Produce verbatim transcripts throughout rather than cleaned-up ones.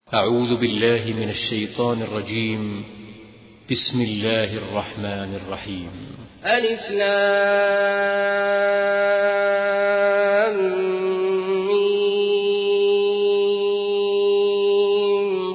أعوذ بالله من الشيطان الرجيم. بسم الله الرحمن الرحيم. ألف لام ميم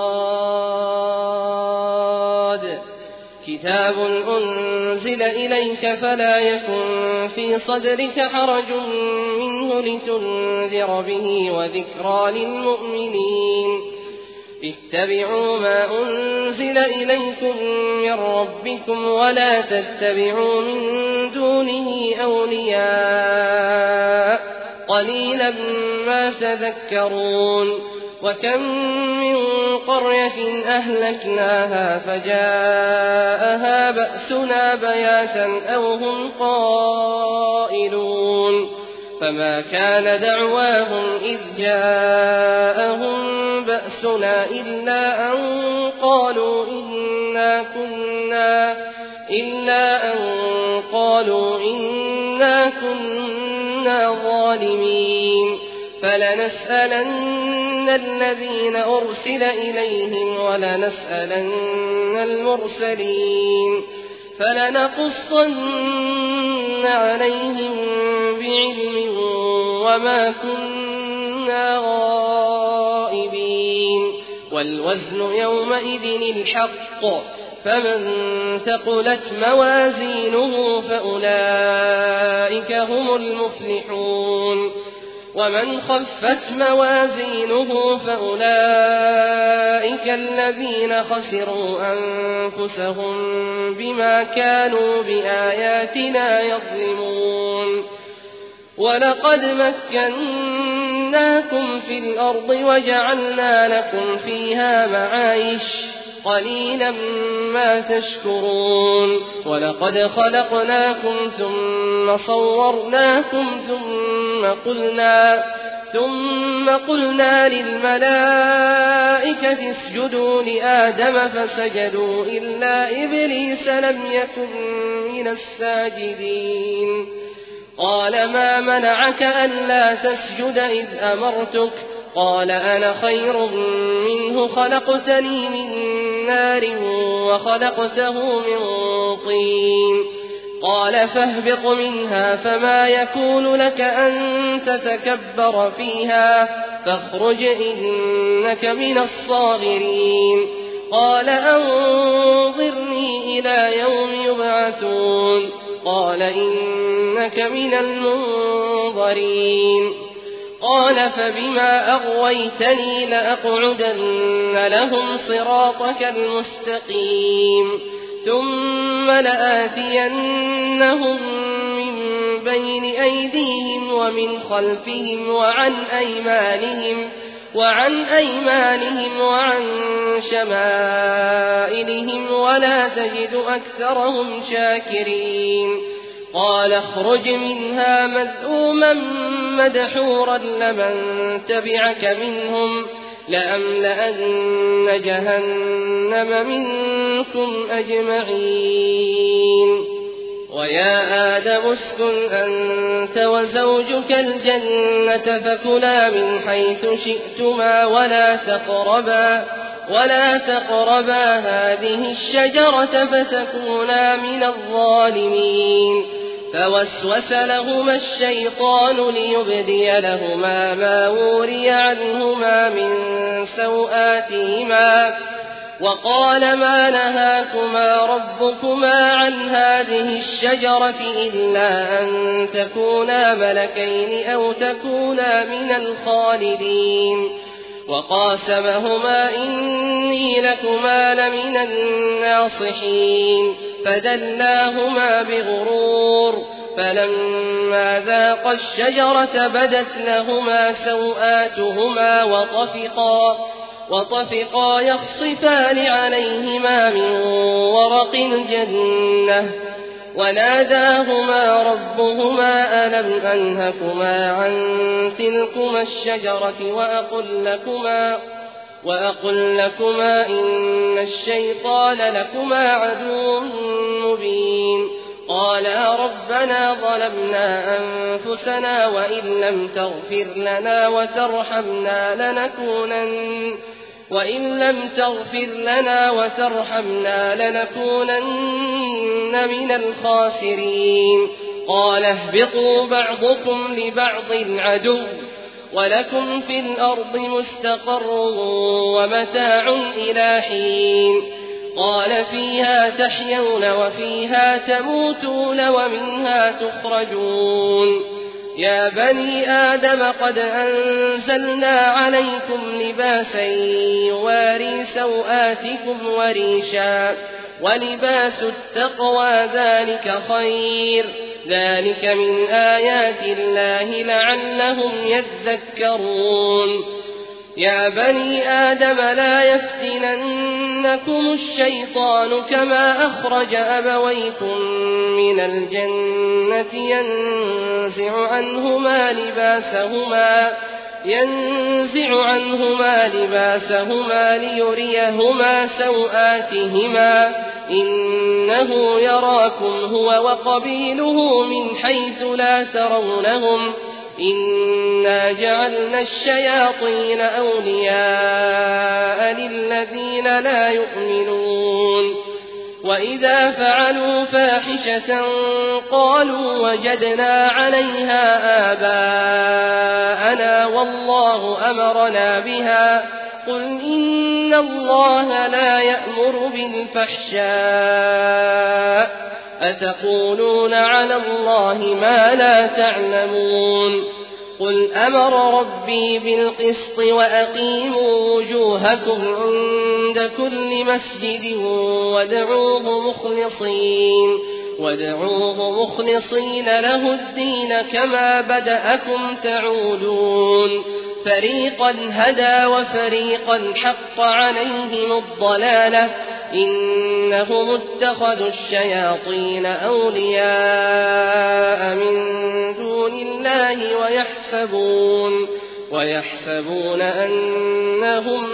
صاد كتاب أنزل إليك فلا يكن في صدرك حرج منه لتنذر به وذكرى للمؤمنين. اتبعوا ما أنزل إليكم من ربكم ولا تتبعوا من دونه أولياء قليلا ما تذكرون. وكم من قرية أهلكناها فجاءها بأسنا بياتا أو هم قائلون فما كان دعواهم إذ جاءهم بأسنا إلا أن قالوا إنا كنا إلا أن قالوا إنا كنا ظالمين. فلنسألن الذين أرسل إليهم ولنسألن المرسلين فلنقصن عليهم بعلم وما كنا غائبين. والوزن يومئذ الحق فمن ثقلت موازينه فأولئك هم المفلحون ومن خفت موازينه فأولئك الذين خسروا أنفسهم بما كانوا بآياتنا يظلمون. ولقد مكناكم في الأرض وجعلنا لكم فيها معايش قليلا ما تشكرون. ولقد خلقناكم ثم صورناكم ثم قلنا ثم قلنا للملائكة اسجدوا لآدم فسجدوا إلا إبليس لم يكن من الساجدين. قال ما منعك ألا تسجد إذ أمرتك؟ قال أنا خير منه خلقتني من نار وخلقته من طين. قال فاهبط منها فما يكون لك أن تتكبر فيها فاخرج إنك من الصاغرين. قال أنظرني إلى يوم يبعثون. قال إنك من المنظرين. قال فبما أغويتني لأقعدن لهم صراطك المستقيم ثم لآتينهم من بين أيديهم ومن خلفهم وعن أيمانهم وعن أيمانهم وعن شمائلهم ولا تجد أكثرهم شاكرين. قال اخرج منها مذءوما مدحورا لمن تبعك منهم لأملأن جهنم منكم أجمعين. ويا آدم اسكن أنت وزوجك الجنة فكلا من حيث شئتما ولا تقربا ولا تقربا هذه الشجرة فتكونا من الظالمين. فوسوس لهما الشيطان ليبدي لهما ما وري عنهما من سوآتهما وقال ما نهاكما ربكما عن هذه الشجرة إلا أن تكونا ملكين أو تكونا من الخالدين. وقاسمهما إني لكما لمن الناصحين فدلاهما بغرور فلما ذاقا الشجرة بدت لهما سوآتهما وطفقا وطفقا يخصفان عليهما من ورق الجنة وناداهما ربهما ألم أنهكما عن تلكما الشجرة وأقل لكما وأقل لكما إن الشيطان لكما عدو مبين. قالا ربنا ظلمنا أنفسنا وإن لم تغفر لنا وترحمنا لنكونن وإن لم تغفر لنا وترحمنا لنكونن من الخاسرين قال اهبطوا بعضكم لبعض عدو ولكم في الأرض مستقر ومتاع إلى حين قال فيها تحيون وفيها تموتون ومنها تخرجون يا بني آدم قد أنزلنا عليكم لباسا يواري سوآتكم وريشا ولباس التقوى ذلك خير ذلك من آيات الله لعلهم يذكرون يا بني آدم لا يفتننكم الشيطان كما أخرج أبويكم من الجنة ينزع عنهما لباسهما ينزع عنهما لباسهما ليريهما سوآتهما إنه يراكم هو وقبيله من حيث لا ترونهم إنا جعلنا الشياطين أولياء للذين لا يؤمنون وإذا فعلوا فاحشة قالوا وجدنا عليها آباءنا والله أمرنا بها قل إن الله لا يأمر بالفحشاء أتقولون على الله ما لا تعلمون قل أمر ربي بالقسط وأقيموا وجوهكم عند كل مسجد وادعوه مخلصين وادعوه مخلصين له الدين كما بدأكم تعودون فريقا هدى وفريقا حق عليهم الضلالة إنهم اتخذوا الشياطين أولياء من دون الله ويحسبون ويحسبون أنهم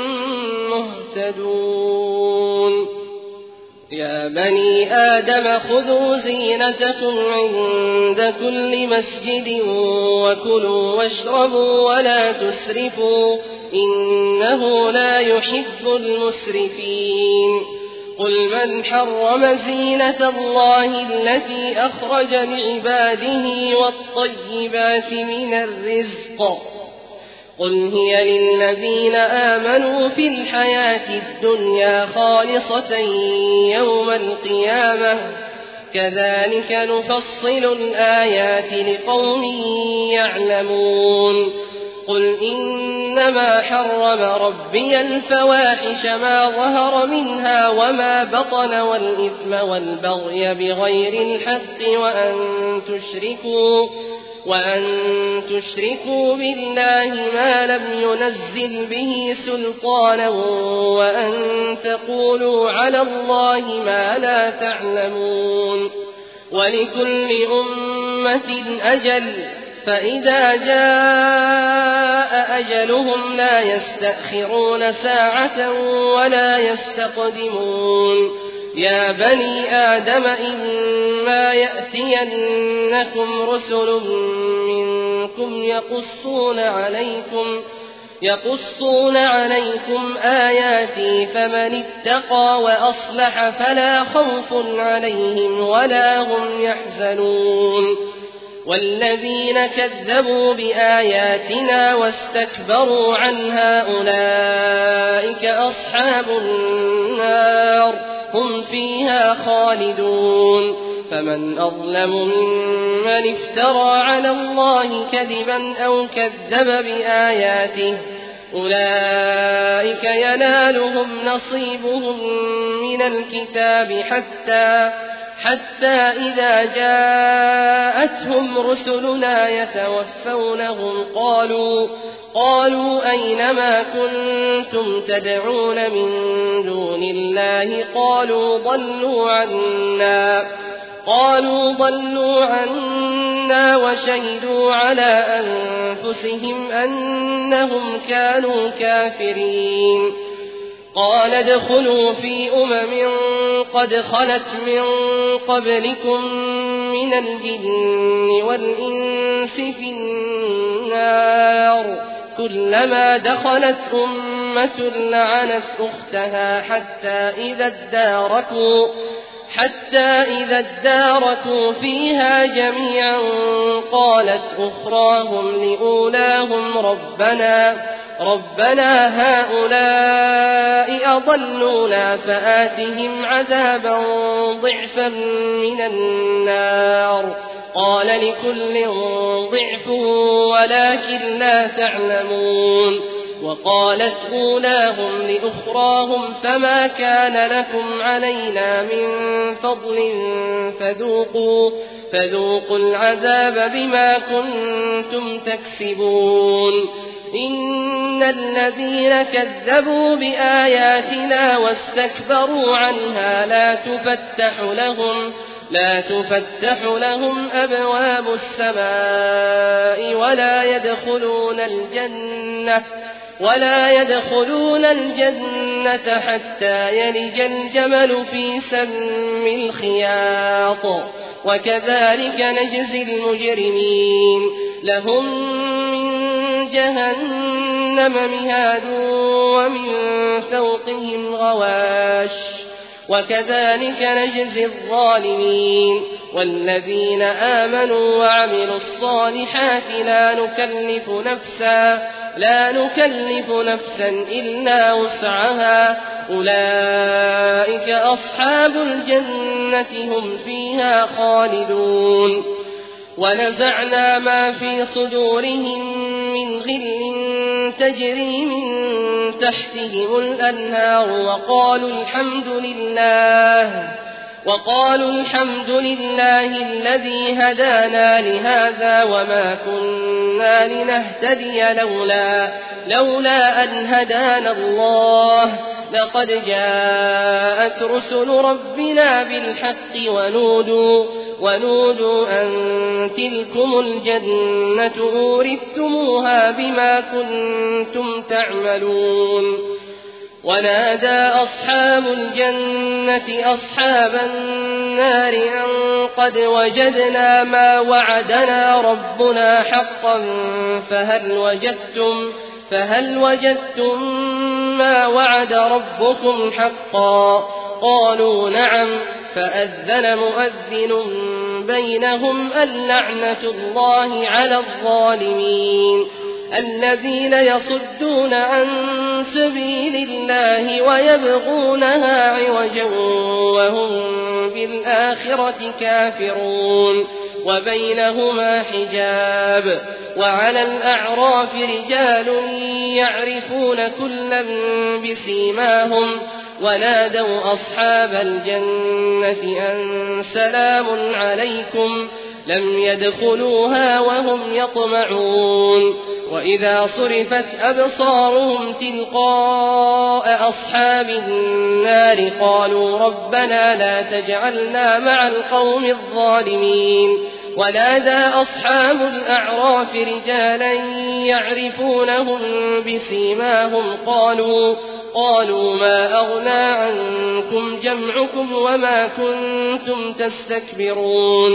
مهتدون يا بني آدم خذوا زينتكم عند كل مسجد وكلوا واشربوا ولا تسرفوا إنه لا يحب المسرفين قل من حرم زينة الله التي أخرج لعباده والطيبات من الرزق قل هي للذين آمنوا في الحياة الدنيا خالصة يوم القيامة كذلك نفصل الآيات لقوم يعلمون قل إنما حرم ربي الفواحش ما ظهر منها وما بطن والإثم والبغي بغير الحق وأن تشركوا وأن تشركوا بالله ما لم ينزل به سلطانا وأن تقولوا على الله ما لا تعلمون ولكل أمة أجل فإذا جاء أجلهم لا يستأخرون ساعة ولا يستقدمون يا بني آدم إما يأتينكم رسل منكم يقصون عليكم يقصون عليكم آياتي فمن اتقى وأصلح فلا خوف عليهم ولا هم يحزنون والذين كذبوا بآياتنا واستكبروا عنها أولئك أصحاب النار هم فيها خالدون فمن أظلم ممن افترى على الله كذبا أو كذب بآياته أولئك ينالهم نصيبهم من الكتاب حتى حتى إذا جاءتهم رسلنا يتوفونهم قالوا قالوا أين ما كنتم تدعون من دون الله قالوا ضلوا عنا قالوا ضلوا عنا وشهدوا على أنفسهم أنهم كانوا كافرين قال ادخلوا في أمم قد خلت من قبلكم من الجن والإنس في النار كلما دخلت أمة لعنت أختها حتى إذا اداركوا حتى إذا اداركوا فيها جميعا قالت أخراهم لأولاهم ربنا ربنا هؤلاء أضلونا فآتهم عذابا ضعفا من النار قال لكل ضعف ولكن لا تعلمون وقالت أولاهم لأخراهم فما كان لكم علينا من فضل فذوقوا, فذوقوا العذاب بما كنتم تكسبون إن الذين كذبوا بآياتنا واستكبروا عنها لا تفتح لهم لا تفتح لهم أبواب السماء ولا يدخلون الجنة ولا يدخلون الجنة حتى يلج الجمل في سم الخياط وكذلك نجزي المجرمين لهم من جهنم مهاد ومن فوقهم غواش وكذلك نجزي الظالمين والذين آمنوا وعملوا الصالحات لا نكلف نفسا لا نكلف نفسا إلا وسعها أولئك أصحاب الجنة هم فيها خالدون ونزعنا ما في صدورهم من غل تجري من تحتهم الأنهار وقالوا الحمد لله وقالوا الحمد لله الذي هدانا لهذا وما كنا لنهتدي لولا لولا أن هدانا الله لقد جاءت رسل ربنا بالحق ونودوا ونودوا أن تلكم الجنة أورثتموها بما كنتم تعملون ونادى أصحاب الجنة أصحاب النار أن قد وجدنا ما وعدنا ربنا حقا فهل وجدتم فهل وجدتم ما وعد ربكم حقا قالوا نعم فأذن مؤذن بينهم اللعنة الله على الظالمين الذين يصدون عن سبيل الله ويبغونها عوجا وهم بالآخرة كافرون وبينهما حجاب وعلى الأعراف رجال يعرفون كلا بسيماهم ونادوا أصحاب الجنة أن سلام عليكم لم يدخلوها وهم يطمعون وإذا صرفت أبصارهم تلقاء أصحاب النار قالوا ربنا لا تجعلنا مع القوم الظالمين ونادى أصحاب الأعراف رجالا يعرفونهم بسيماهم قالوا قالوا ما أغنى عنكم جمعكم وما كنتم تستكبرون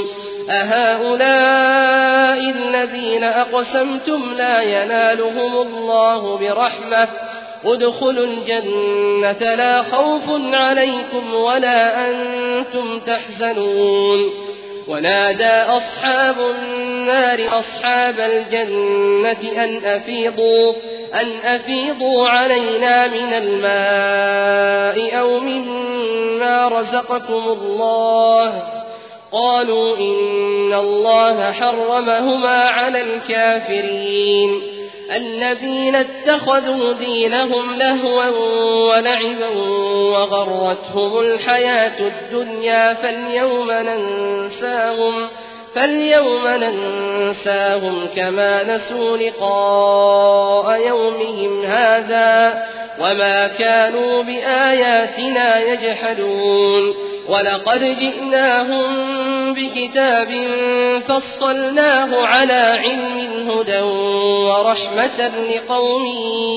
أهؤلاء الذين أقسمتم لا ينالهم الله برحمة ادخلوا الجنة لا خوف عليكم ولا أنتم تحزنون ونادى أصحاب النار أصحاب الجنة أن أفيضوا أن أفيضوا علينا من الماء أو مما رزقكم الله قالوا إن الله حرمهما على الكافرين الذين اتخذوا دينهم لهوا ولعبا وغرتهم الحياة الدنيا فاليوم ننساهم فاليوم ننساهم كما نسوا لقاء يومهم هذا وما كانوا بآياتنا يجحدون ولقد جئناهم بكتاب فصلناه على علم هدى ورحمة لقوم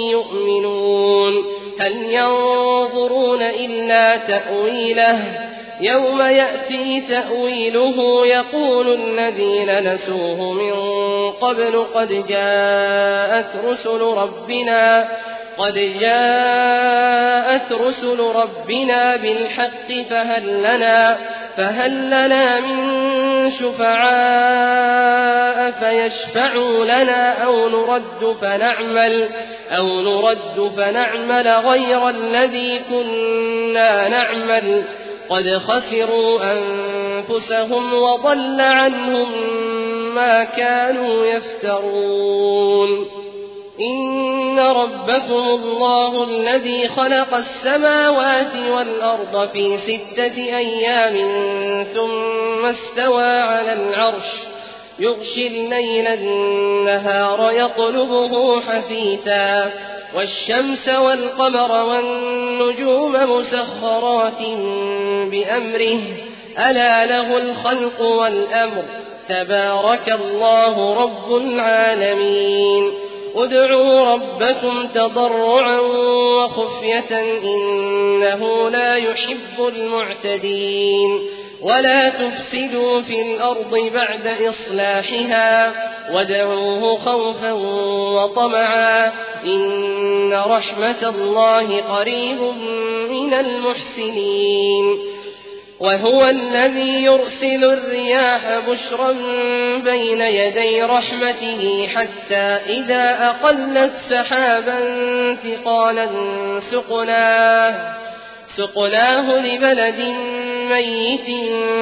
يؤمنون هل ينظرون إلا تأويله يوم يأتي تأويله يقول الذين نسوه من قبل قد جاءت رسل ربنا قد جاءت رسل ربنا بالحق فهل لنا فهل لنا من شفعاء فيشفعوا لنا أو نرد فنعمل أو نرد فنعمل غير الذي كنا نعمل قد خسروا أنفسهم وضل عنهم ما كانوا يفترون إن ربكم الله الذي خلق السماوات والأرض في ستة أيام ثم استوى على العرش يغشي الليل النهار يطلبه حثيثا والشمس والقمر والنجوم مسخرات بأمره ألا له الخلق والأمر تبارك الله رب العالمين ادعوا ربكم تضرعا وخفية إنه لا يحب المعتدين ولا تفسدوا في الأرض بعد إصلاحها وادعوه خوفا وطمعا إن رحمة الله قريب من المحسنين وهو الذي يرسل الرياح بشرا بين يدي رحمته حتى إذا أقلت سحابا ثقالا سقناه سقناه لبلد ميت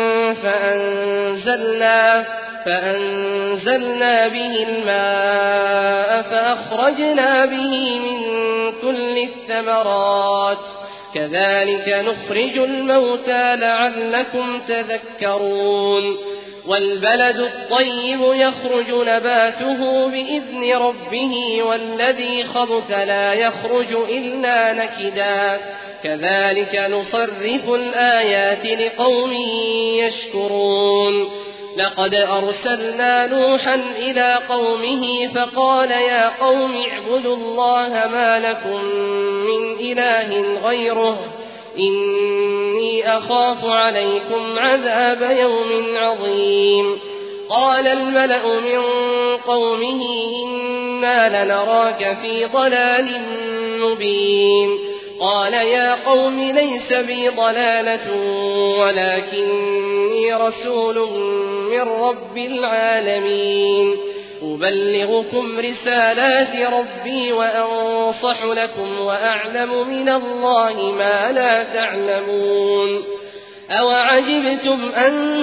فأنزلنا, فأنزلنا به الماء فأخرجنا به من كل الثمرات كذلك نخرج الموتى لعلكم تذكرون والبلد الطيب يخرج نباته بإذن ربه والذي خبث لا يخرج إلا نكدا كذلك نصرف الآيات لقوم يشكرون لقد أرسلنا نوحا إلى قومه فقال يا قوم اعبدوا الله ما لكم من إله غيره إني أخاف عليكم عذاب يوم عظيم قال الملأ من قومه إنا لنراك في ضلال مبين قال يا قوم ليس بي ضلالة ولكني رسول من رب العالمين أبلغكم رسالات ربي وأنصح لكم وأعلم من الله ما لا تعلمون أوعجبتم أن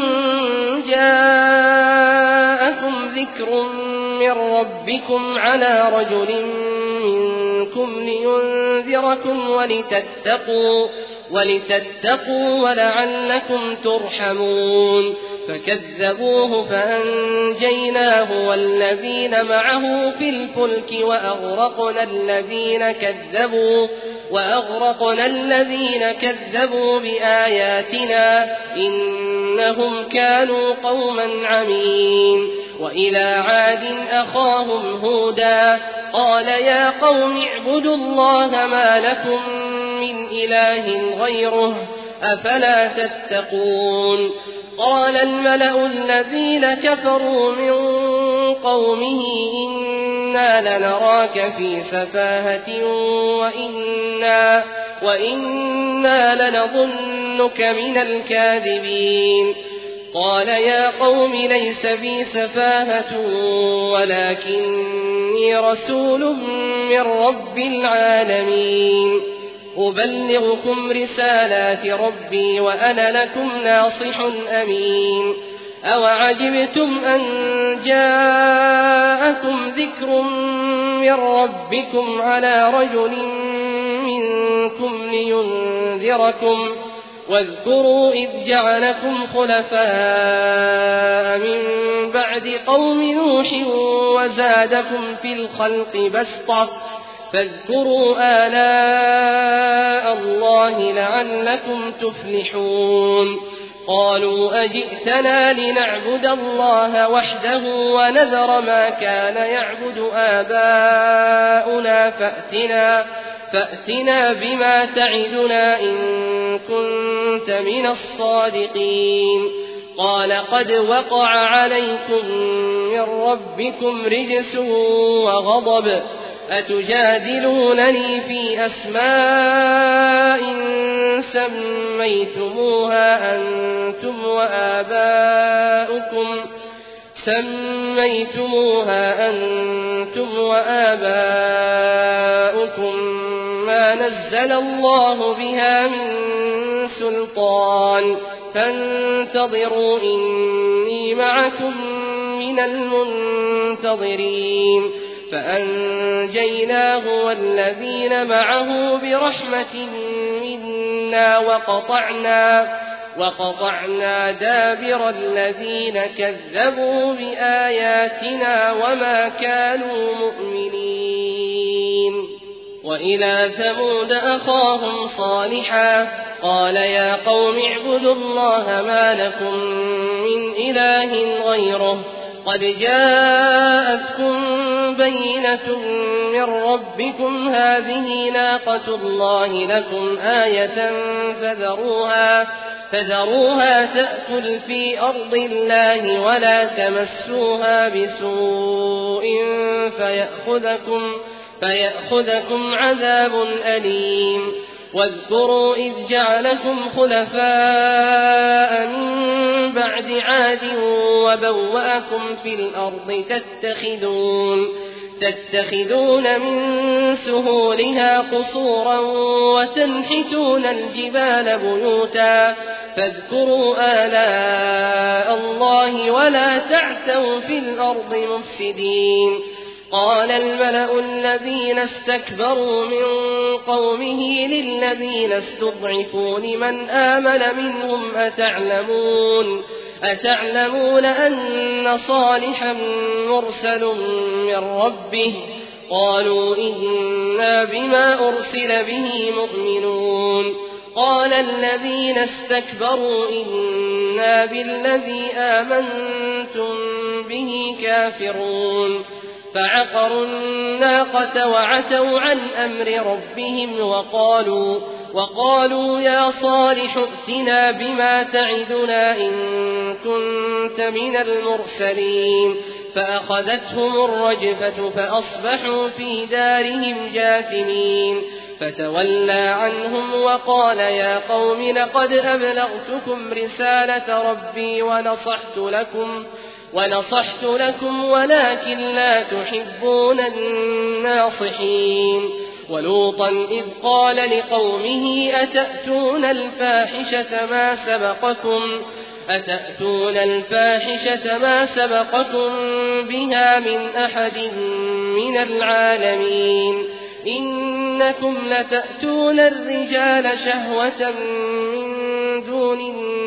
جاءكم ذكر من ربكم على رجل منكم لينذركم ولتتقوا, ولتتقوا ولعلكم ترحمون فكذبوه فأنجيناه والذين معه في الفلك وأغرقنا الذين كذبوا وأغرقنا الذين كذبوا بآياتنا إنهم كانوا قوما عمين وإلى عاد أخاهم هودا قال يا قوم اعبدوا الله ما لكم من إله غيره أفلا تتقون قال الملأ الذين كفروا من قومه إنا لنراك في سفاهة وإنا, وإنا لنظنك من الكاذبين قال يا قوم ليس بي سفاهة ولكني رسول من رب العالمين أبلغكم رسالات ربي وأنا لكم ناصح أمين أوعجبتم أن جاءكم ذكر من ربكم على رجل منكم لينذركم واذكروا إذ جعلكم خلفاء من بعد قوم نوح وزادكم في الخلق بسطة فاذكروا آلاء الله لعلكم تفلحون قالوا أجئتنا لنعبد الله وحده ونذر ما كان يعبد آباؤنا فأتنا, فأتنا بما تعدنا إن كنت من الصادقين. قال قد وقع عليكم من ربكم رجس وغضب أتجادلونني في أسماء سميتموها أنتم وآباؤكم سميتموها أنتم وآباؤكم ما نزل الله بها من سلطان فانتظروا إني معكم من المنتظرين. فأنجيناه والذين معه برحمة منا وقطعنا وقطعنا دابر الذين كذبوا بآياتنا وما كانوا مؤمنين. وإلى ثمود أخاهم صالحا قال يا قوم اعبدوا الله ما لكم من إله غيره قد جاءتكم بينة من ربكم هذه ناقة الله لكم آية فذروها فذروها تأكل في أرض الله ولا تمسوها بسوء فيأخذكم, فيأخذكم عذاب أليم. واذكروا إذ جعلكم خلفاء من بعد عاد وبوأكم في الأرض تتخذون, تتخذون من سهولها قصورا وتنحتون الجبال بيوتا فاذكروا آلاء الله ولا تعثوا في الأرض مفسدين. قال الملأ الذين استكبروا من قومه للذين استضعفوا لمن آمن منهم أتعلمون, أتعلمون أن صالحا مرسل من ربه قالوا إنا بما أرسل به مؤمنون. قال الذين استكبروا إنا بالذي آمنتم به كافرون. فعقروا الناقة وعتوا عن أمر ربهم وقالوا, وقالوا يا صالح ائتنا بما تعدنا إن كنت من المرسلين. فأخذتهم الرجفة فأصبحوا في دارهم جاثمين. فتولى عنهم وقال يا قوم لقد أبلغتكم رسالة ربي ونصحت لكم ونصحت لكم ولكن لا تحبون الناصحين. ولوطا إذ قال لقومه أتأتون الفاحشة ما سبقكم أتأتون الفاحشة ما سبقكم بها من أحد من العالمين إنكم لتأتون الرجال شهوة من دون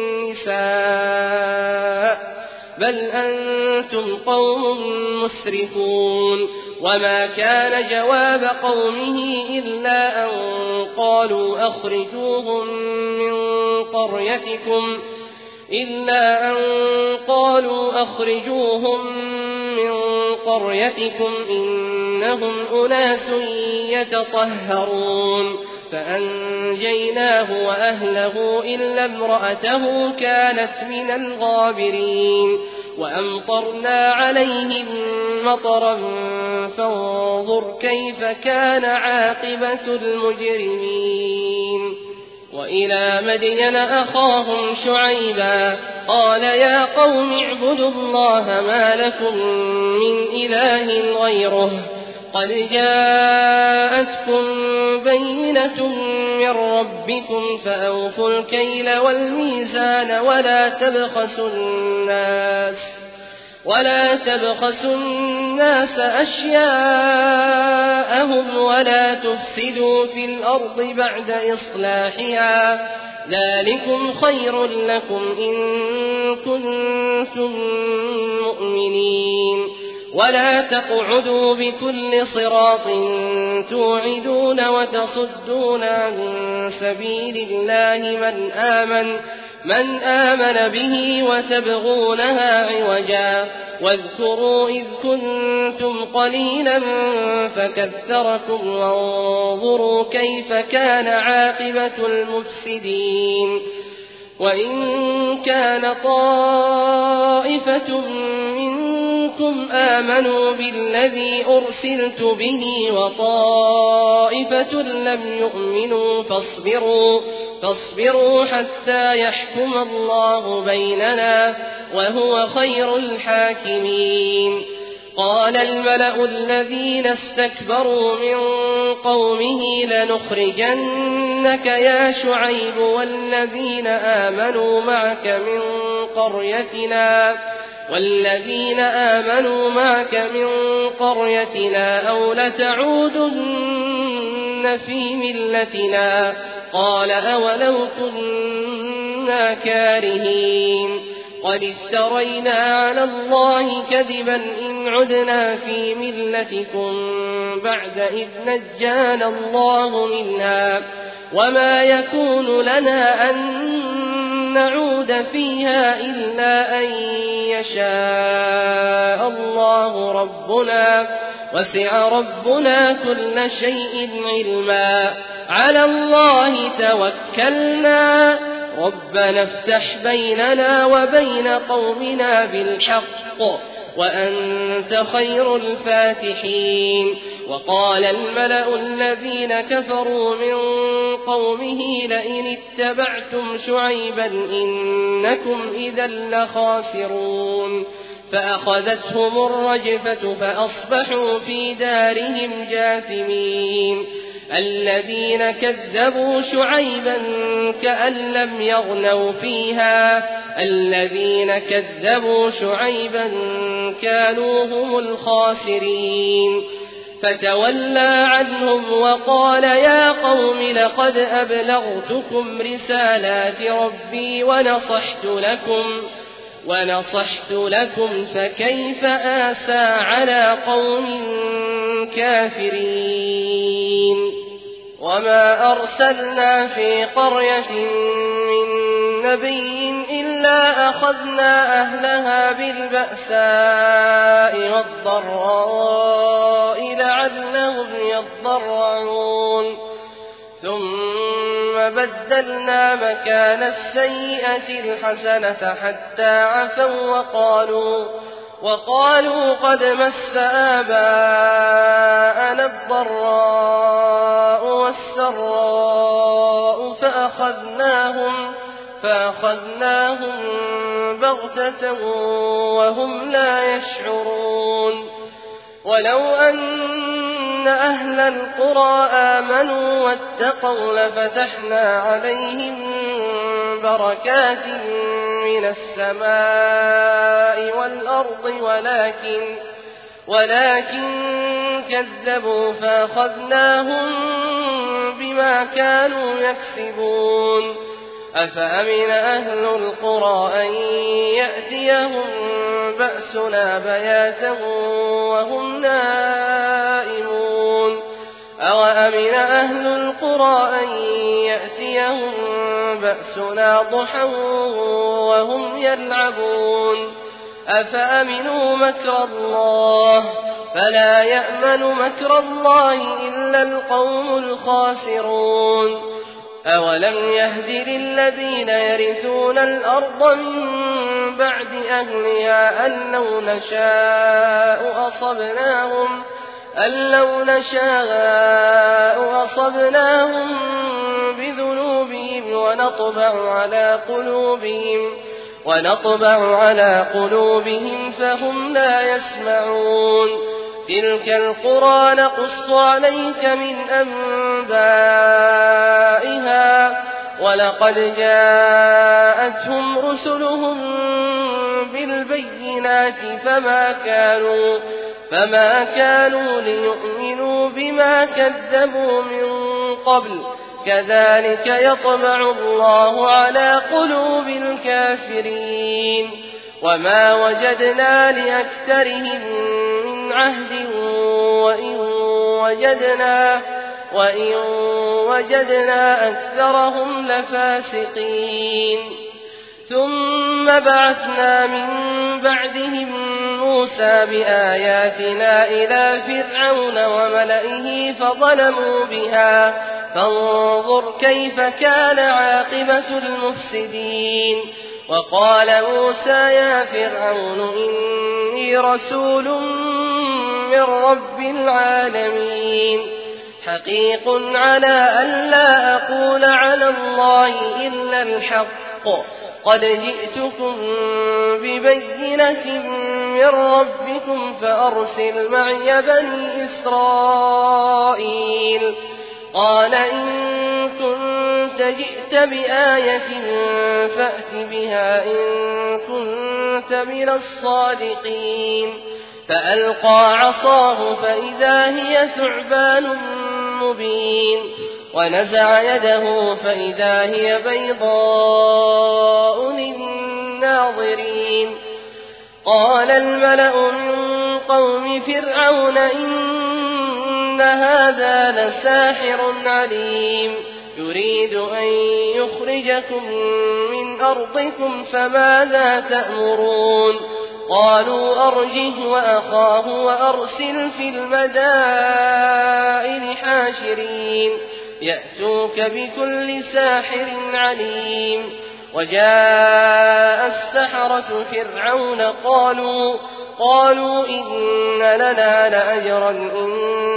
النساء بل أنتم قوم مسرفون. وما كان جواب قومه إلا أن قالوا أخرجوهم من قريتكم إلا أن قالوا أخرجوهم من قريتكم إنهم أناس يتطهرون. فأنجيناه وأهله إلا امرأته كانت من الغابرين. وأمطرنا عليهم مطرا فانظر كيف كان عاقبة المجرمين. وإلى مدين أخاهم شعيبا قال يا قوم اعبدوا الله ما لكم من إله غيره قد جاءتكم بينة من ربكم فأوفوا الكيل والميزان ولا تبخسوا الناس ولا تبخسوا الناس أشياءهم ولا تفسدوا في الأرض بعد إصلاحها ذلكم خير لكم إن كنتم مؤمنين. ولا تقعدوا بكل صراط توعدون وتصدون عن سبيل الله من آمن من آمن به وتبغونها عوجا واذكروا إذ كنتم قليلا فكثركم وانظروا كيف كان عاقبة المفسدين وإن كان طائفة منكم آمنوا بالذي أرسلت به وطائفة لم يؤمنوا فاصبروا فاصبروا حتى يحكم الله بيننا وهو خير الحاكمين قال الملأ الذين استكبروا من قومه لنخرجنك يا شعيب والذين آمنوا معك من قريتنا والذين آمنوا معك من قريتنا أو لتعودن في ملتنا قال أولو كنا كارهين قد افترينا على الله كذبا إن عدنا في ملتكم بعد إذ نجانا الله منها وما يكون لنا أن نعود فيها إلا أن يشاء الله ربنا وسع ربنا كل شيء علما على الله توكلنا ربنا افتح بيننا وبين قومنا بالحق وأنت خير الفاتحين وقال الملأ الذين كفروا من قومه لئن اتبعتم شعيبا إنكم إذا لخاسرون فأخذتهم الرجفة فأصبحوا في دارهم جاثمين الذين كذبوا شعيبا كأن لم يغنوا فيها الذين كذبوا شعيبا كانوا هم الخاسرين فتولى عنهم وقال يا قوم لقد أبلغتكم رسالات ربي ونصحت لكم ونصحت لكم فكيف آسى على قوم كافرين وما أرسلنا في قرية من نبي إلا أخذنا أهلها بالبأساء والضراء لعلهم يضرعون ثم بدلنا مكان السيئة الحسنة حتى عفوا وقالوا وقالوا قد مس آباءنا الضراء والسراء فأخذناهم فأخذناهم بغتة وهم لا يشعرون ولو أن أهل القرى آمنوا واتقوا لفتحنا عليهم بركات من السماء والأرض ولكن ولكن كذبوا فأخذناهم بما كانوا يكسبون أفأمن أهل القرى أن يأتيهم بأسنا بياتا وهم نائمون أوأمن أهل القرى أن يأتيهم بأسنا ضحى وهم يلعبون أفأمنوا مكر الله فلا يأمن مكر الله إلا القوم الخاسرون أولم يهد للذين يرثون الأرض من بعد أهلها أن لو نشاء أصبناهم أن لو نشاء أصبناهم بذنوبهم ونطبع على قلوبهم ونطبع على قلوبهم فهم لا يسمعون تلك القرى نقص عليك من أنبائها ولقد جاءتهم رسلهم بالبينات فما كانوا فما كانوا ليؤمنوا بما كذبوا من قبل كذلك يطبع الله على قلوب الكافرين وما وجدنا لأكثرهم من عهد وإن وجدنا وإن وجدنا أكثرهم لفاسقين ثم بعثنا من بعدهم موسى بآياتنا إلى فرعون وملئه فظلموا بها فانظر كيف كان عاقبة المفسدين. وقال موسى يا فرعون إني رسول من رب العالمين حقيق على أن لا أقول على الله إلا الحق قد جئتكم ببينة من ربكم فأرسل معي بني إسرائيل. قال إن كنت جئت بآية فأت بها إن كنت من الصادقين. فألقى عصاه فإذا هي ثعبان مبين ونزع يده فإذا هي بيضاء للناظرين. قال الملأ من قوم فرعون إن هذا لساحر عليم يريد أن يخرجكم من أرضكم فماذا تأمرون. قالوا أرجه وأخاه وأرسل في المدائن حاشرين يأتوك بكل ساحر عليم. وجاء السحرة فرعون قالوا قالوا إن لنا لأجرا إن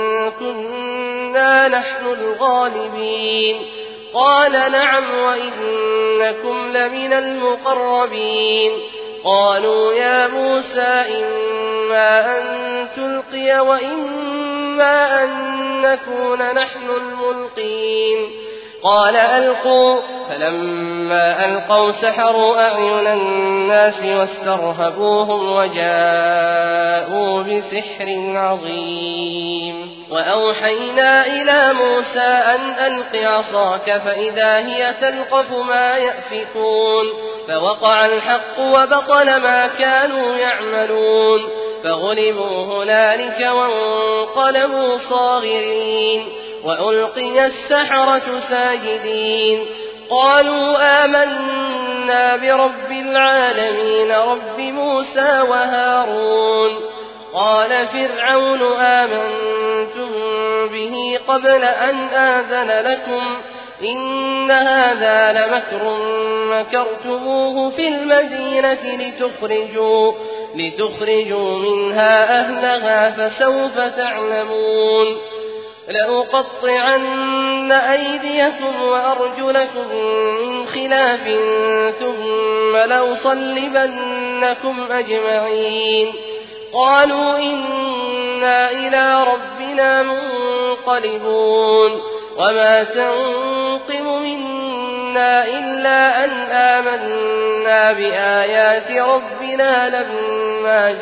كنا نحن الغالبين. قال نعم وإنكم لمن المقربين. قالوا يا موسى إما أن تلقي وإما أن نكون نحن الملقين. قال ألقوا فلما ألقوا سحروا أعين الناس واسترهبوهم وجاءوا بسحر عظيم. وأوحينا إلى موسى أن ألق عصاك فإذا هي تلقف ما يأفكون. فوقع الحق وبطل ما كانوا يعملون فغلبوا هنالك وانقلبوا صاغرين وألقي السحرة ساجدين. قالوا آمنا برب العالمين رب موسى وهارون. قال فرعون آمنتم به قبل أن آذن لكم إن هذا لمكر مكرتموه في المدينة لتخرجوا, لتخرجوا منها أهلها فسوف تعلمون. لأقطعن أيديكم وأرجلكم من خلاف ثم لأصلبنكم أجمعين. قالوا إنا إلى ربنا منقلبون. وما تنقم منا إلا أن آمنا بآيات ربنا لما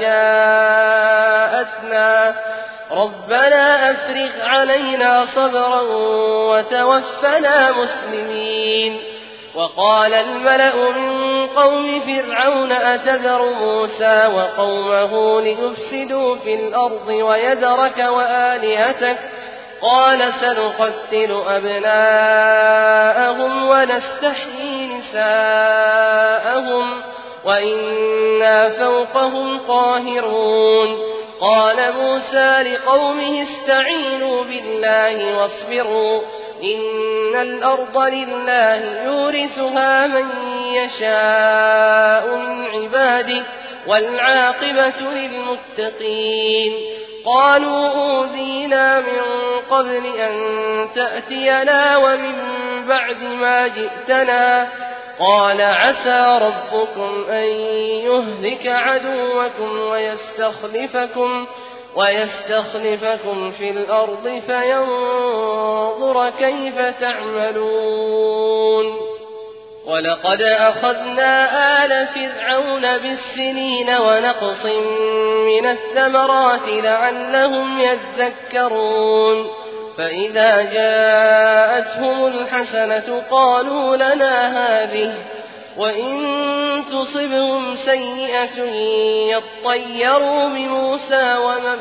جاءتنا ربنا أفرغ علينا صبرا وتوفنا مسلمين. وقال الملأ من قوم فرعون أتذر موسى وقومه ليفسدوا في الأرض ويذرك وآلهتك قال سنقتل أبناءهم ونستحيي نساءهم وإنا فوقهم قاهرون. قال موسى لقومه استعينوا بالله واصبروا إن الأرض لله يورثها من يشاء من عباده والعاقبة للمتقين. قالوا أوذينا من قبل أن تأتينا ومن بعد ما جئتنا قال عسى ربكم أن يهلك عدوكم ويستخلفكم, ويستخلفكم في الأرض فينظر كيف تعملون. ولقد أخذنا آل فرعون بالسنين ونقص من الثمرات لعلهم يذكرون. فإذا جاءتهم الحسنة قالوا لنا هذه وإن تصبهم سيئة يطيروا بموسى ومن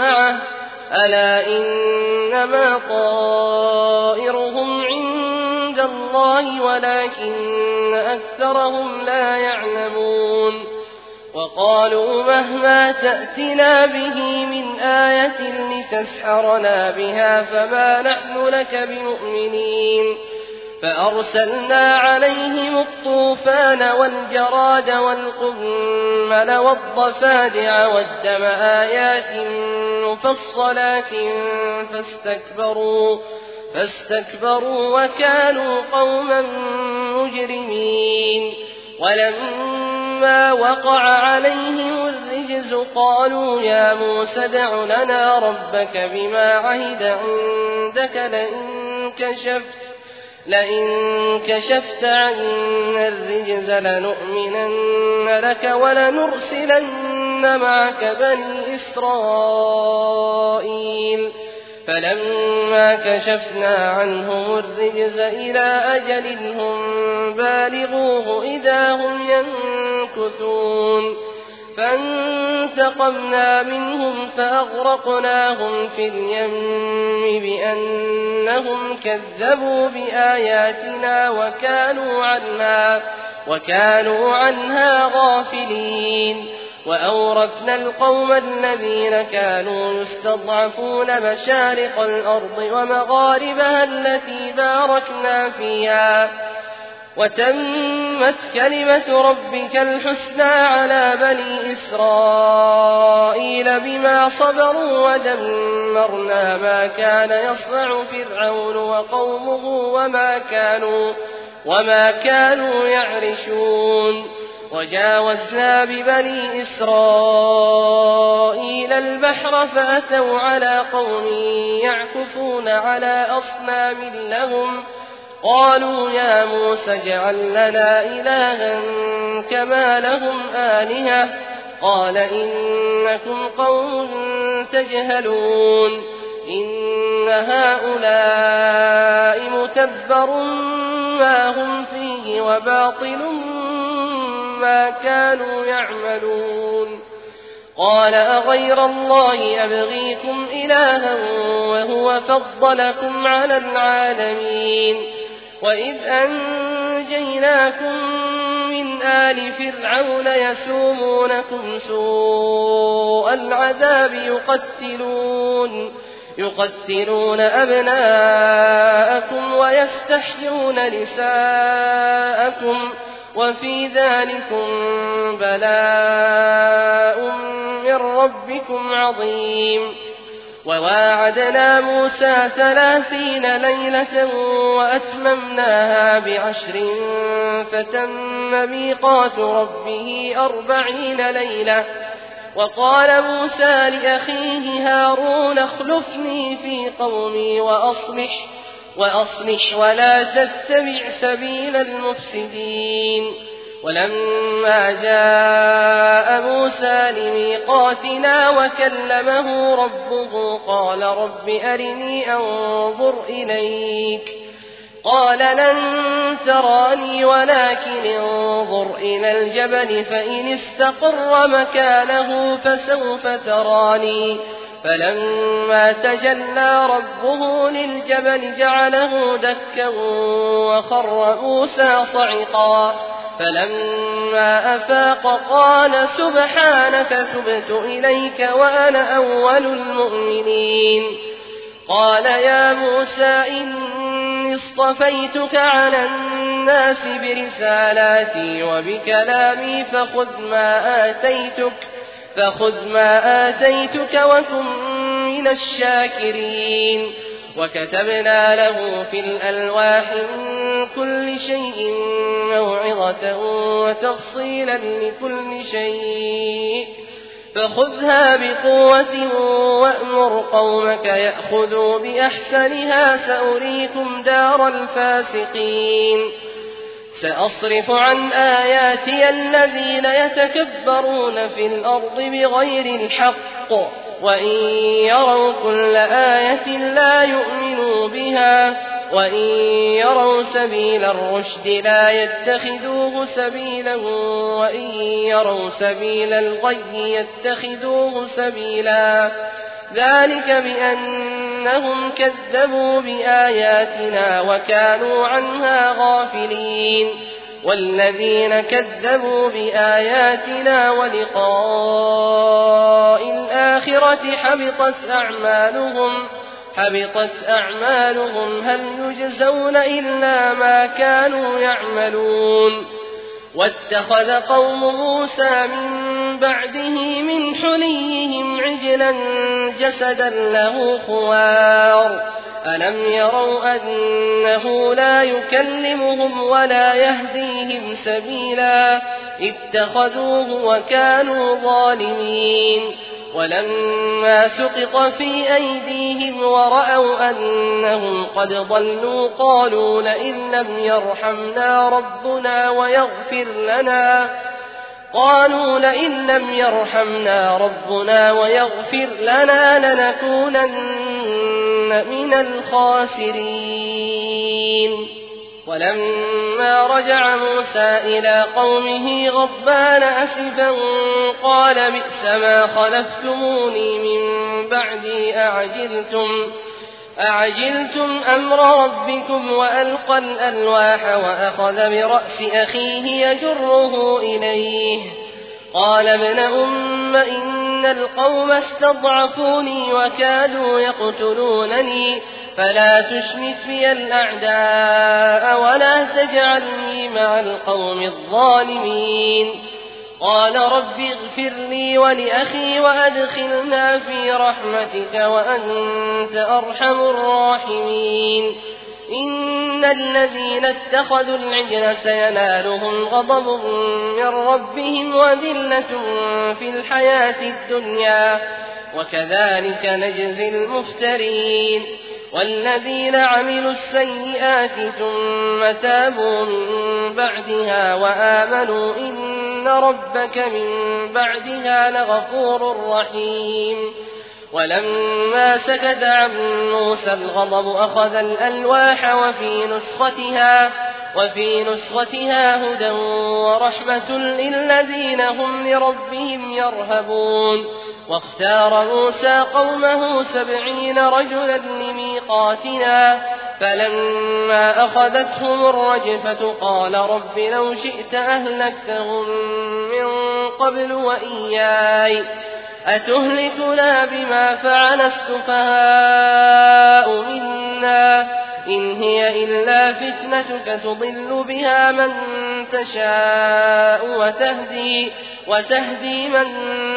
معه ألا إنما طائرهم عند عند الله ولكن أكثرهم لا يعلمون وقالوا مهما تأتنا به من آية لتسحرنا بها فما نحن لك بمؤمنين فأرسلنا عليهم الطوفان والجراد والقمل والضفادع والدم آيات مفصلات فاستكبروا, فاستكبروا وكانوا قوما مجرمين ولما وقع عليهم الرجز قالوا يا موسى ادع لنا ربك بما عهد عندك لئن كشفت لئن كشفت عنا الرجز لنؤمنن لك ولنرسلن معك بني إسرائيل فلما كشفنا عنهم الرجز إلى أجل هم بالغوه إذا هم ينكثون فانتقمنا منهم فأغرقناهم في اليم بأنهم كذبوا بآياتنا وكانوا عنها, وكانوا عنها غافلين وأورثنا القوم الذين كانوا يستضعفون مشارق الأرض ومغاربها التي باركنا فيها وتمت كلمة ربك الحسنى على بني إسرائيل بما صبروا ودمرنا ما كان يصنع فرعون وقومه وما كانوا, وما كانوا يعرشون وجاوزنا ببني إسرائيل البحر فأتوا على قوم يعكفون على أصنام لهم قالوا يا موسى اجعل لنا إلها كما لهم آلهة قال إنكم قوم تجهلون إن هؤلاء متبر ما هم فيه وباطل ما كانوا يعملون قال أغير الله أبغيكم إلها وهو فضلكم على العالمين وإذ أنجيناكم من آل فرعون يسومونكم سوء العذاب يقتلون, يقتلون أبناءكم ويستحيون نساءكم وفي ذلكم بلاء من ربكم عظيم وواعدنا موسى ثلاثين ليلة وأتممناها بعشر فتم ميقات ربه أربعين ليلة وقال موسى لأخيه هارون اخلفني في قومي وأصلح, وأصلح ولا تتبع سبيل المفسدين ولما جاء موسى لميقاتنا وكلمه ربه قال رب أرني أنظر إليك قال لن تراني ولكن انظر إلى الجبل فإن استقر مكانه فسوف تراني فلما تجلى ربه للجبل جعله دكا وخر موسى صعقا فلما أفاق قال سبحانك تبت إليك وأنا أول المؤمنين قال يا موسى إني اصطفيتك على الناس برسالاتي وبكلامي فخذ ما آتيتك فخذ ما آتيتك وكن من الشاكرين وكتبنا له في الألواح من كل شيء موعظة وتفصيلا لكل شيء فخذها بقوة وأمر قومك يأخذوا بأحسنها سأريكم دار الفاسقين سأصرف عن آياتي الذين يتكبرون في الأرض بغير الحق وإن يروا كل آية لا يؤمنوا بها وإن يروا سبيل الرشد لا يتخذوه سبيلا وإن يروا سبيل الغي يتخذوه سبيلا ذلك بأن أنهم كذبوا بآياتنا وكانوا عنها غافلين والذين كذبوا بآياتنا ولقاء الآخرة حبطت أعمالهم حبطت أعمالهم هل يجزون إلا ما كانوا يعملون واتخذ قوم موسى من بعده من حليهم عجلا جسدا له خوار ألم يروا أنه لا يكلمهم ولا يهديهم سبيلا اتخذوه وكانوا ظالمين ولما سقط في أيديهم ورأوا أنهم قد ضلوا قالوا لئن لم يرحمنا ربنا ويغفر لنا قالوا لئن لم يرحمنا ربنا ويغفر لنا لنكونن من الخاسرين ولما رجع موسى إلى قومه غضبان أسفا قال بئس ما خلفتموني من بعدي أعجلتم أعجلتم أمر ربكم وألقى الألواح وأخذ برأس أخيه يجره إليه قال ابن أم إن القوم استضعفوني وكادوا يقتلونني فلا تشمت بي الأعداء ولا تجعلني مع القوم الظالمين قال رب اغفر لي ولأخي وأدخلنا في رحمتك وأنت أرحم الراحمين إن الذين اتخذوا العجل سينالهم غضب من ربهم وذلة في الحياة الدنيا وكذلك نجزي المفترين والذين عملوا السيئات ثم تابوا من بعدها وآمنوا إن ربك من بعدها لغفور رحيم ولما سكت عن موسى الغضب أخذ الألواح وفي نسختها وفي نسختها هدى ورحمة للذين هم لربهم يرهبون واختار موسى قومه سبعين رجلا لميقاتنا فلما أخذتهم الرجفة قال رب لو شئت أهلكتهم من قبل وإياي أتهلكنا بما فعل السفهاء منا إن هي إلا فتنتك تضل بها من تشاء وتهدي, وتهدي من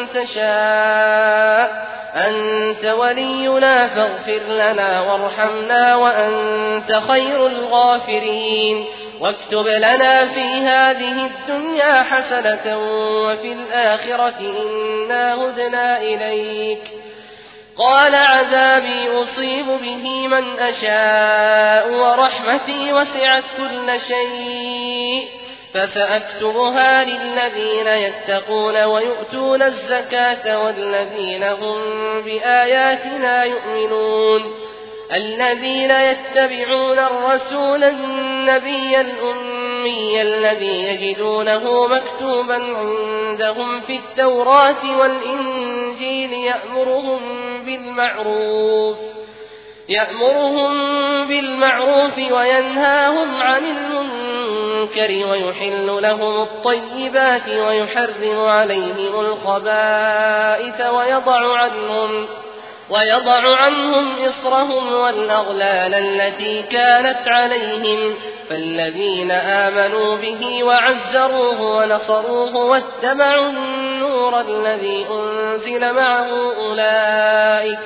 تشاء أنت ولينا فاغفر لنا وارحمنا وأنت خير الغافرين واكتب لنا في هذه الدنيا حسنة وفي الآخرة إنا هدنا إليك قال عذابي أصيب به من أشاء ورحمتي وسعت كل شيء فسأكتبها للذين يتقون ويؤتون الزكاة والذين هم بآياتنا يؤمنون الذين يتبعون الرسول النبي الأمي الذي يجدونه مكتوبا عندهم في التوراة والإنجيل يأمرهم بالمعروف يأمرهم بالمعروف وينهاهم عن المنكر ويحل لهم الطيبات ويحرم عليهم الخبائث ويضع عنهم ويضع عنهم إصرهم والأغلال التي كانت عليهم فالذين آمنوا به وعزروه ونصروه واتبعوا النور الذي أنزل معه أولئك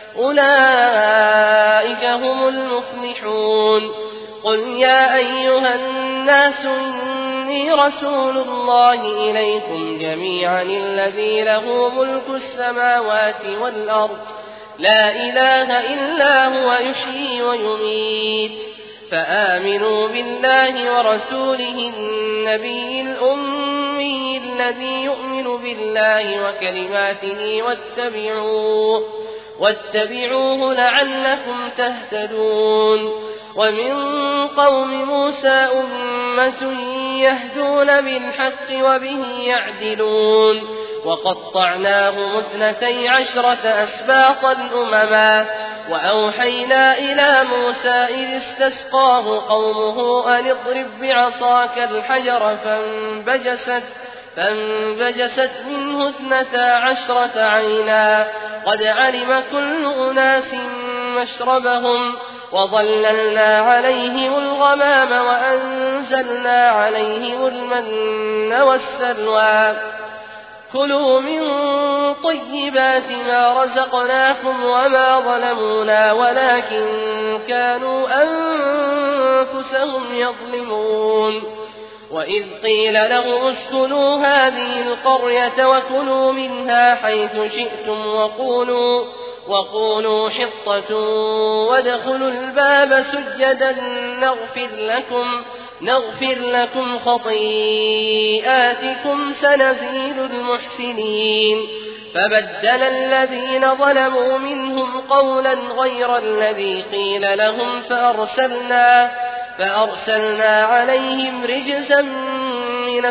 أولئك هم المفلحون قل يا أيها الناس إني رسول الله إليكم جميعا الذي له ملك السماوات والأرض لا إله إلا هو يحيي ويميت فآمنوا بالله ورسوله النبي الأمي الذي يؤمن بالله وكلماته واتبعوه واتبعوه لعلكم تهتدون ومن قوم موسى أمة يهدون بالحق وبه يعدلون وقطعناهم اثنتي عشرة أسباطا أمما وأوحينا إلى موسى إذ استسقاه قومه أن اضرب بعصاك الحجر فانبجست, فانبجست منه اثنتا عشرة عينا قد علم كل أناس مشربهم وظللنا عليهم الغمام وأنزلنا عليهم المن والسلوى كلوا من طيبات ما رزقناكم وما ظلمونا ولكن كانوا أنفسهم يظلمون وإذ قيل لهم اسكنوا هذه القرية وكلوا منها حيث شئتم وقولوا, وقولوا حطة وادخلوا الباب سجدا نغفر لكم نغفر لكم خطيئاتكم سنزيد المحسنين فبدل الذين ظلموا منهم قولا غير الذي قيل لهم فأرسلنا, فأرسلنا عليهم رجزا من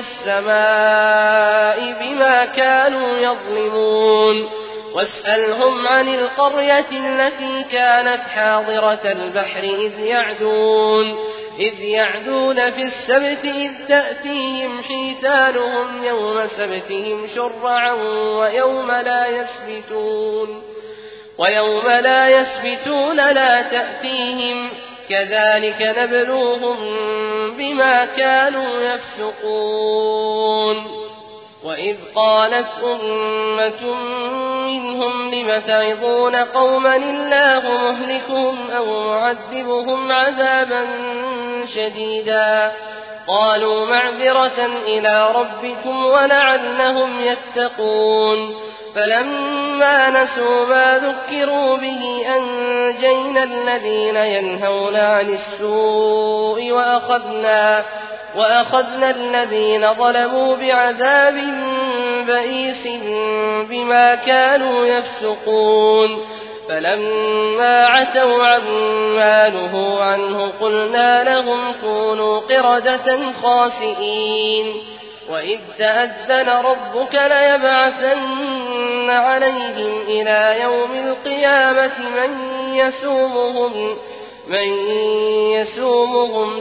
السماء بما كانوا يظلمون واسألهم عن القرية التي كانت حاضرة البحر إذ يعدون إذ يعدون في السبت إذ تأتيهم حيتانهم يوم سبتهم شرعا ويوم لا يسبتون ويوم لا يسبتون لا تأتيهم كذلك نبلوهم بما كانوا يفسقون وإذ قالت أمة منهم لم تعظون قوما الله مهلكهم أو معذبهم عذابا شديدا قالوا معذرة إلى ربكم ولعلهم يتقون فلما نسوا ما ذكروا به أنجينا الذين ينهون عن السوء وأخذنا, وأخذنا الذين ظلموا بعذاب بئيس بما كانوا يفسقون فلما عتوا عما نهوا عنه قلنا لهم كونوا قردة خاسئين وإذ تأذن ربك ليبعثن عليهم إلى يوم القيامة من يسومهم, من يسومهم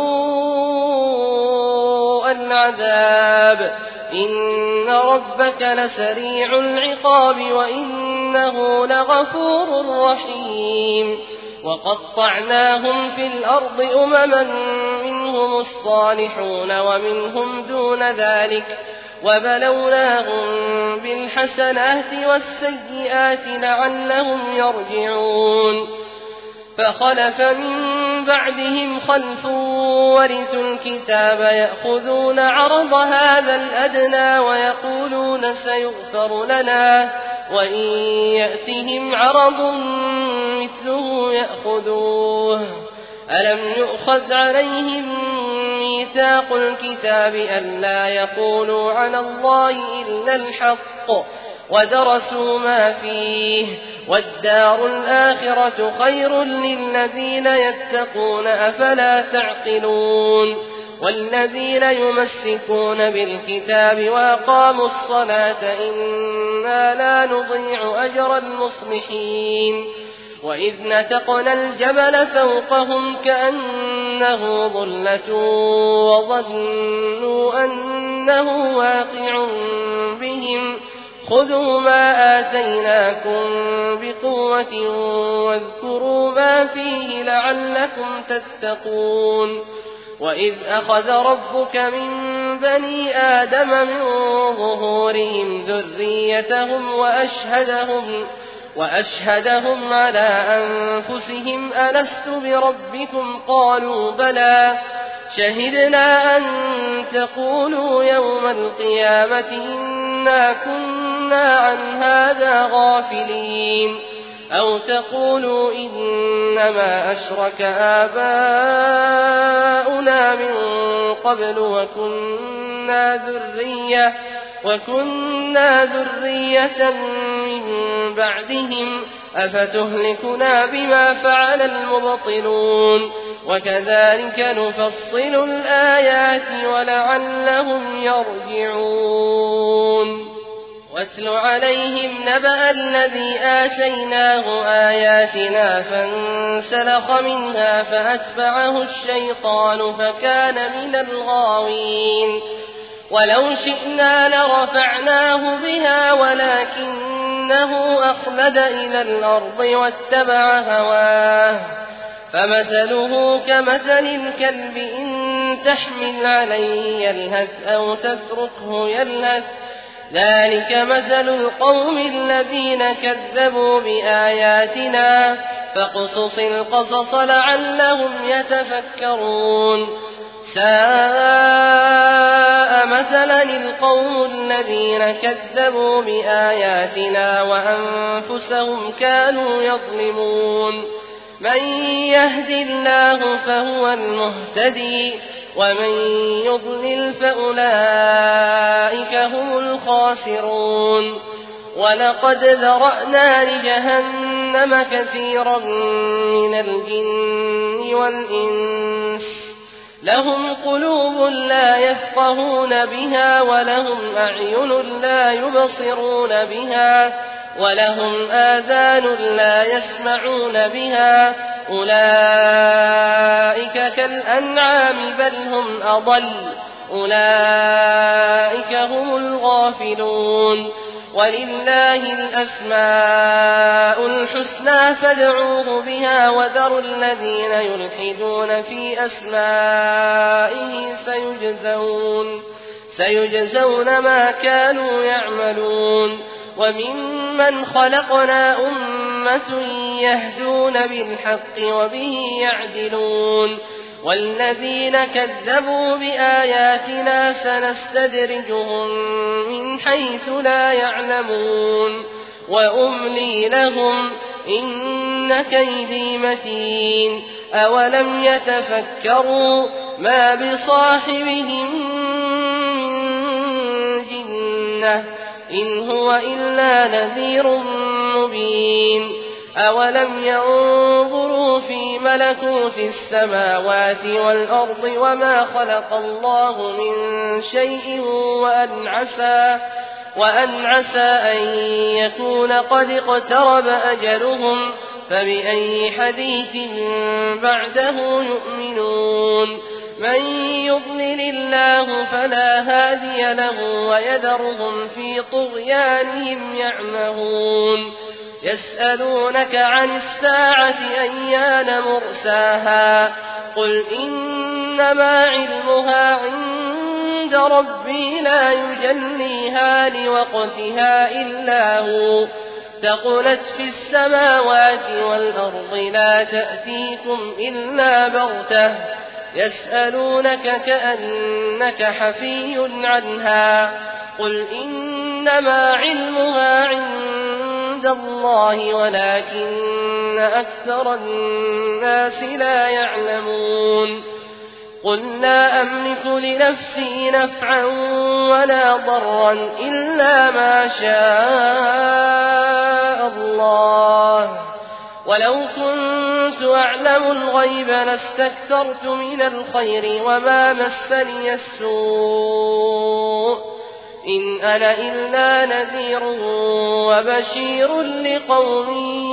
سوء العذاب إن ربك لسريع العقاب وإنه لغفور رحيم وقطعناهم في الأرض أمما منهم الصالحون ومنهم دون ذلك وبلوناهم بالحسنات والسيئات لعلهم يرجعون فخلف من بعدهم خلف ورثوا الكتاب يأخذون عرض هذا الأدنى ويقولون سيغفر لنا وإن يأتهم عرض مثله يأخذوه ألم يؤخذ عليهم ميثاق الكتاب ألا يقولوا على الله إلا الحق ودرسوا ما فيه والدار الآخرة خير للذين يتقون أفلا تعقلون والذين يمسكون بالكتاب وأقاموا الصلاة إنا لا نضيع أجر المصلحين وإذ نتقنا الجبل فوقهم كأنه ظلة وظنوا أنه واقع بهم خذوا ما آتيناكم بقوة واذكروا ما فيه لعلكم تتقون وإذ أخذ ربك من بني آدم من ظهورهم ذريتهم وأشهدهم, وأشهدهم على أنفسهم ألست بربكم قالوا بلى شهدنا أن تقولوا يوم القيامة إنا كنا عن هذا غافلين أو تقولوا إنما أشرك آباؤنا من قبل وكنا ذرية وكنا ذرية من بعدهم أفتهلكنا بما فعل المبطلون وكذلك نفصل الآيات ولعلهم يرجعون واتل عليهم نبأ الذي آتيناه آياتنا فانسلخ منها فأتبعه الشيطان فكان من الغاوين ولو شئنا لرفعناه بها ولكنه أخلد إلى الأرض واتبع هواه فمثله كمثل الكلب إن تحمل عليه يلهث أو تتركه يلهث ذلك مثل القوم الذين كذبوا بآياتنا فاقصص القصص لعلهم يتفكرون ساء مثلا القوم الذين كذبوا بآياتنا وأنفسهم كانوا يظلمون من يهد الله فهو المهتدي ومن يضلل فأولئك هم الخاسرون ولقد ذرأنا لجهنم كثيرا من الجن والإنس لهم قلوب لا يفقهون بها ولهم أعين لا يبصرون بها ولهم آذان لا يسمعون بها أولئك كالأنعام بل هم أضل أولئك هم الغافلون ولله الأسماء الحسنى فادعوه بها وذروا الذين يلحدون في أسمائه سيجزون, سيجزون ما كانوا يعملون وممن خلقنا أمة يهدون بالحق وبه يعدلون والذين كذبوا بآياتنا سنستدرجهم من حيث لا يعلمون وأملي لهم إن كيدي متين أولم يتفكروا ما بصاحبهم من جنة إن هو إلا نذير مبين أولم ينظروا في ملكوت السماوات والأرض وما خلق الله من شيء وأن عسى, وأن عسى أن يكون قد اقترب أجلهم فبأي حديث بعده يؤمنون من يضلل الله فلا هادي له ويذرهم في طغيانهم يعمهون يسألونك عن الساعة أيان مرساها قل إنما علمها عند ربي لا يجليها لوقتها إلا هو ثقلت في السماوات والأرض لا تأتيكم إلا بغتة يسألونك كأنك حفي عنها قل إنما علمها عند الله ولكن أكثر الناس لا يعلمون قل لا أملك لنفسي نفعا ولا ضرا إلا ما شاء الله ولو كنت أعلم الغيب لاستكثرت من الخير وما مسني السوء إن أنا إلا نذير وبشير لقوم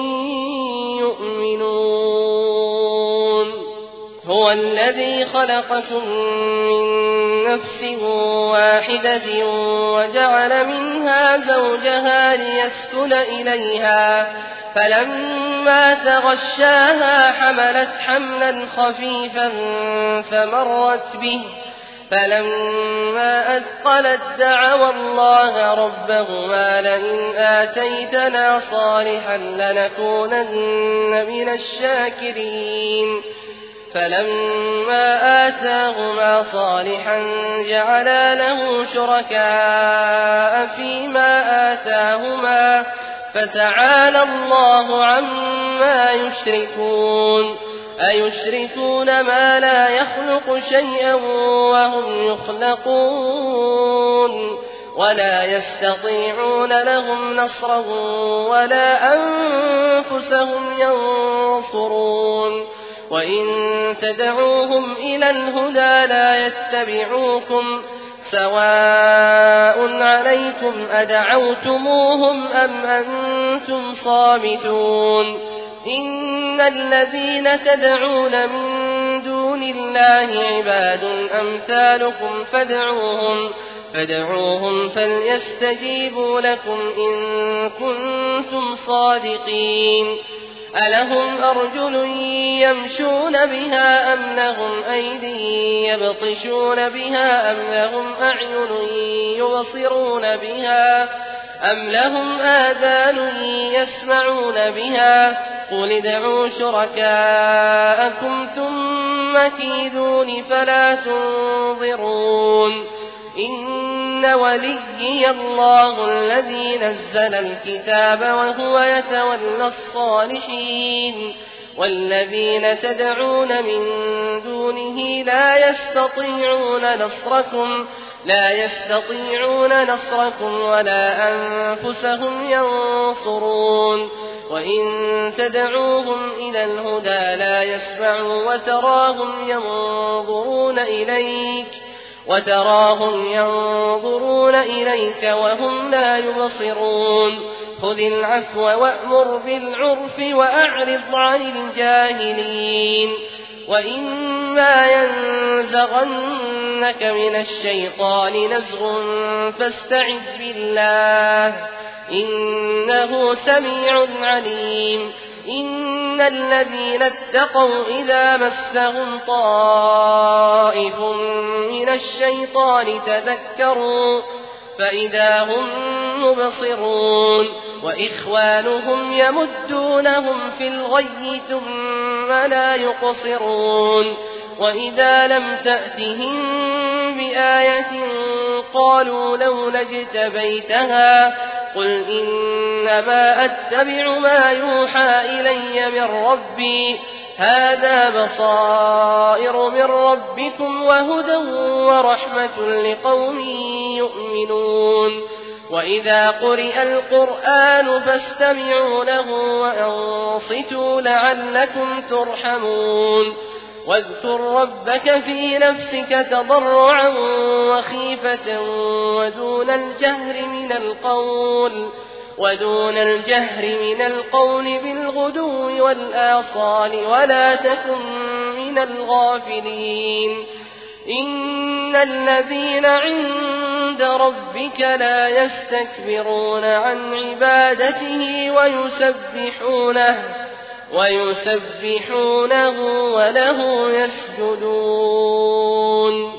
يؤمنون هو الذي خلقكم من نفس واحدة وجعل منها زوجها ليسكن إليها فلما تغشاها حملت حملا خفيفا فمرت به فلما أثقلت دعوا الله ربهما لئن آتيتنا صالحا لنكونن من الشاكرين فلما آتاهما صالحا جعلا له شركاء فيما آتاهما فتعالى الله عما يشركون أيشركون ما لا يخلق شيئا وهم يخلقون ولا يستطيعون لهم نصرا ولا أنفسهم ينصرون وإن تدعوهم إلى الهدى لا يتبعوكم سواء عليكم أدعوتموهم أم أنتم صامتون إن الذين تدعون من دون الله عباد أمثالكم فادعوهم فادعوهم فليستجيبوا لكم إن كنتم صادقين ألهم أرجل يمشون بها أم لهم أيدي يبطشون بها أم لهم أعين يبصرون بها أم لهم آذان يسمعون بها قل ادعوا شركاءكم ثم كيدون فلا تنظرون إن وليي الله الذي نزل الكتاب وهو يتولى الصالحين والذين تدعون من دونه لا يستطيعون نصركم لا يستطيعون نصركم ولا أنفسهم ينصرون وإن تدعوهم إلى الهدى لا يسمعوا وتراهم ينظرون إليك وتراهم ينظرون إليك وهم لا يبصرون خذ العفو وأمر بالعرف وأعرض عن الجاهلين وإما ينزغنك من الشيطان نزغ فاستعذ بالله إنه سميع عليم إن الذين اتقوا إذا مسهم طائف من الشيطان تذكروا فإذا هم مبصرون وإخوانهم يمدونهم في الغي ثم لا يقصرون وإذا لم تأتهم بآية قالوا لولا اجتبيتها قل إنما أتبع ما يوحى إلي من ربي هذا بصائر من ربكم وهدى ورحمة لقوم يؤمنون وإذا قرئ القرآن فاستمعوا له وأنصتوا لعلكم ترحمون واذكر ربك في نفسك تضرعا وخيفة ودون الجهر من القول ودون الجهر من القول بالغدو والآصال ولا تكن من الغافلين إن الذين عند ربك لا يستكبرون عن عبادته ويسبحونه ويسبحونه وله يسجدون